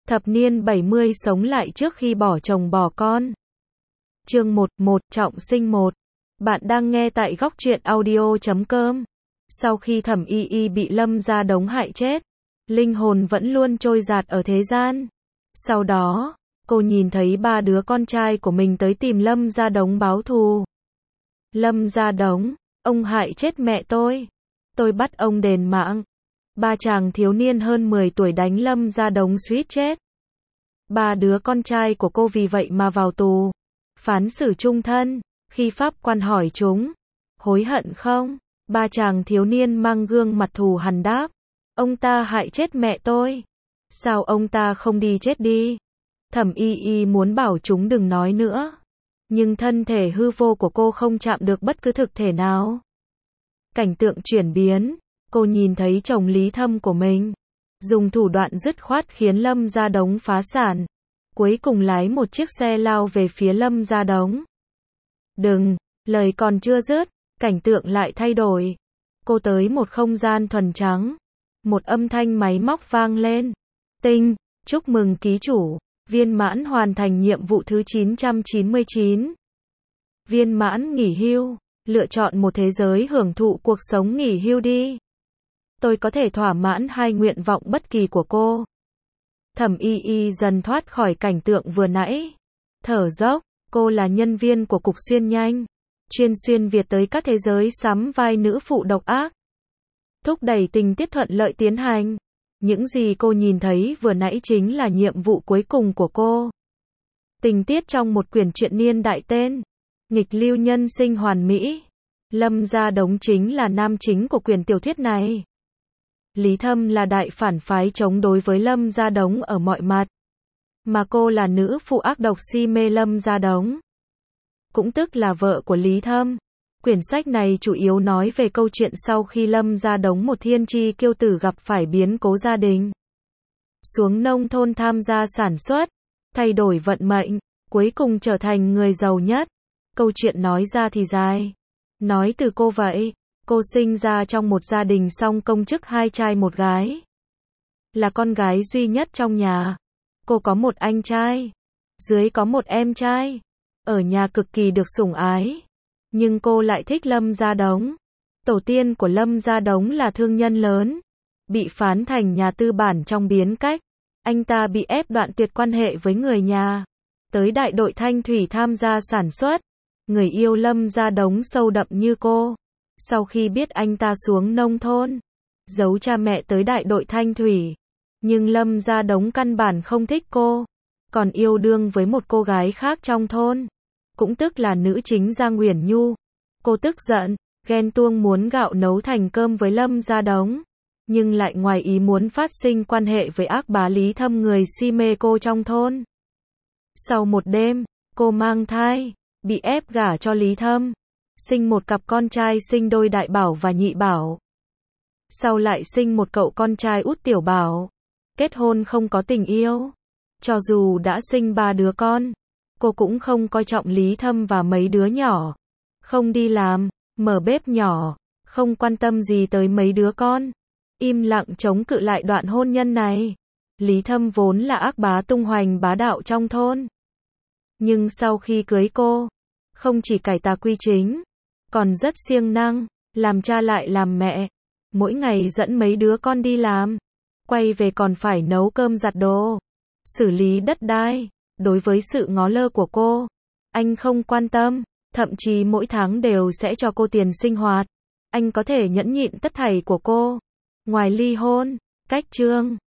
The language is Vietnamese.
Thập niên 70 sống lại trước khi bỏ chồng bỏ con. Chương 11, trọng sinh 1. Bạn đang nghe tại góc truyện audio.com. Sau khi Thẩm Y Y bị Lâm Gia Đống hại chết, linh hồn vẫn luôn trôi dạt ở thế gian. Sau đó, cô nhìn thấy ba đứa con trai của mình tới tìm Lâm Gia Đống báo thù. Lâm Gia Đống, ông hại chết mẹ tôi bắt ông đền mạng. Ba chàng thiếu niên hơn 10 tuổi đánh Lâm Gia Đống suýt chết. Ba đứa con trai của cô vì vậy mà vào tù. Phán xử chung thân. Khi pháp quan hỏi chúng, hối hận không? Ba chàng thiếu niên mang gương mặt thù hằn đáp, ông ta hại chết mẹ tôi. Sao ông ta không đi chết đi? Thẩm Y Y muốn bảo chúng đừng nói nữa. Nhưng thân thể hư vô của cô không chạm được bất cứ thực thể nào. Cảnh tượng chuyển biến. Cô nhìn thấy chồng Lý Thâm của mình dùng thủ đoạn dứt khoát khiến Lâm Gia Đống phá sản. Cuối cùng lái một chiếc xe lao về phía Lâm Gia Đống. Đừng, lời còn chưa dứt, cảnh tượng lại thay đổi. Cô tới một không gian thuần trắng. Một âm thanh máy móc vang lên. Tinh, chúc mừng ký chủ, viên mãn hoàn thành nhiệm vụ thứ 999. Viên mãn nghỉ hưu, lựa chọn một thế giới hưởng thụ cuộc sống nghỉ hưu đi. Tôi có thể thỏa mãn hai nguyện vọng bất kỳ của cô. Thẩm Y Y dần thoát khỏi cảnh tượng vừa nãy. Thở dốc, cô là nhân viên của Cục Xuyên Nhanh, chuyên xuyên Việt tới các thế giới sắm vai nữ phụ độc ác, thúc đẩy tình tiết thuận lợi tiến hành. Những gì cô nhìn thấy vừa nãy chính là nhiệm vụ cuối cùng của cô. Tình tiết trong một quyển truyện niên đại tên Nghịch lưu nhân sinh hoàn mỹ. Lâm Gia Đống chính là nam chính của quyển tiểu thuyết này. Lý Thâm là đại phản phái chống đối với Lâm Gia Đống ở mọi mặt. Mà cô là nữ phụ ác độc si mê Lâm Gia Đống, cũng tức là vợ của Lý Thâm. Quyển sách này chủ yếu nói về câu chuyện sau khi Lâm Gia Đống, một thiên chi kiêu tử, gặp phải biến cố gia đình, xuống nông thôn tham gia sản xuất, thay đổi vận mệnh, cuối cùng trở thành người giàu nhất. Câu chuyện nói ra thì dài. Nói từ cô vậy. Cô sinh ra trong một gia đình song công chức, 2 trai 1 gái. Là con gái duy nhất trong nhà. Cô có một anh trai, dưới có một em trai. Ở nhà cực kỳ được sủng ái. Nhưng cô lại thích Lâm Gia Đống. Tổ tiên của Lâm Gia Đống là thương nhân lớn, bị phán thành nhà tư bản trong biến cách. Anh ta bị ép đoạn tuyệt quan hệ với người nhà, tới đại đội Thanh Thủy tham gia sản xuất. Người yêu Lâm Gia Đống sâu đậm như cô, sau khi biết anh ta xuống nông thôn, giấu cha mẹ tới đại đội Thanh Thủy. Nhưng Lâm Gia Đống căn bản không thích cô, còn yêu đương với một cô gái khác trong thôn, cũng tức là nữ chính Giang Uyển Nhu. Cô tức giận, ghen tuông muốn gạo nấu thành cơm với Lâm Gia Đống, nhưng lại ngoài ý muốn phát sinh quan hệ với ác bá Lý Thâm, người si mê cô trong thôn. Sau một đêm, cô mang thai, bị ép gả cho Lý Thâm, sinh một cặp con trai, sinh đôi Đại Bảo và Nhị Bảo. Sau lại sinh một cậu con trai út Tiểu Bảo. Kết hôn không có tình yêu. Cho dù đã sinh 3 đứa con, cô cũng không coi trọng Lý Thâm và mấy đứa nhỏ. Không đi làm, mở bếp nhỏ, không quan tâm gì tới mấy đứa con. Im lặng chống cự lại đoạn hôn nhân này. Lý Thâm vốn là ác bá tung hoành bá đạo trong thôn. Nhưng sau khi cưới cô, không chỉ cải tà quy chính, còn rất siêng năng, làm cha lại làm mẹ. Mỗi ngày dẫn mấy đứa con đi làm, quay về còn phải nấu cơm giặt đồ, xử lý đất đai. Đối với sự ngó lơ của cô, anh không quan tâm, thậm chí mỗi tháng đều sẽ cho cô tiền sinh hoạt. Anh có thể nhẫn nhịn tất thảy của cô. Ngoài ly hôn, cách chương,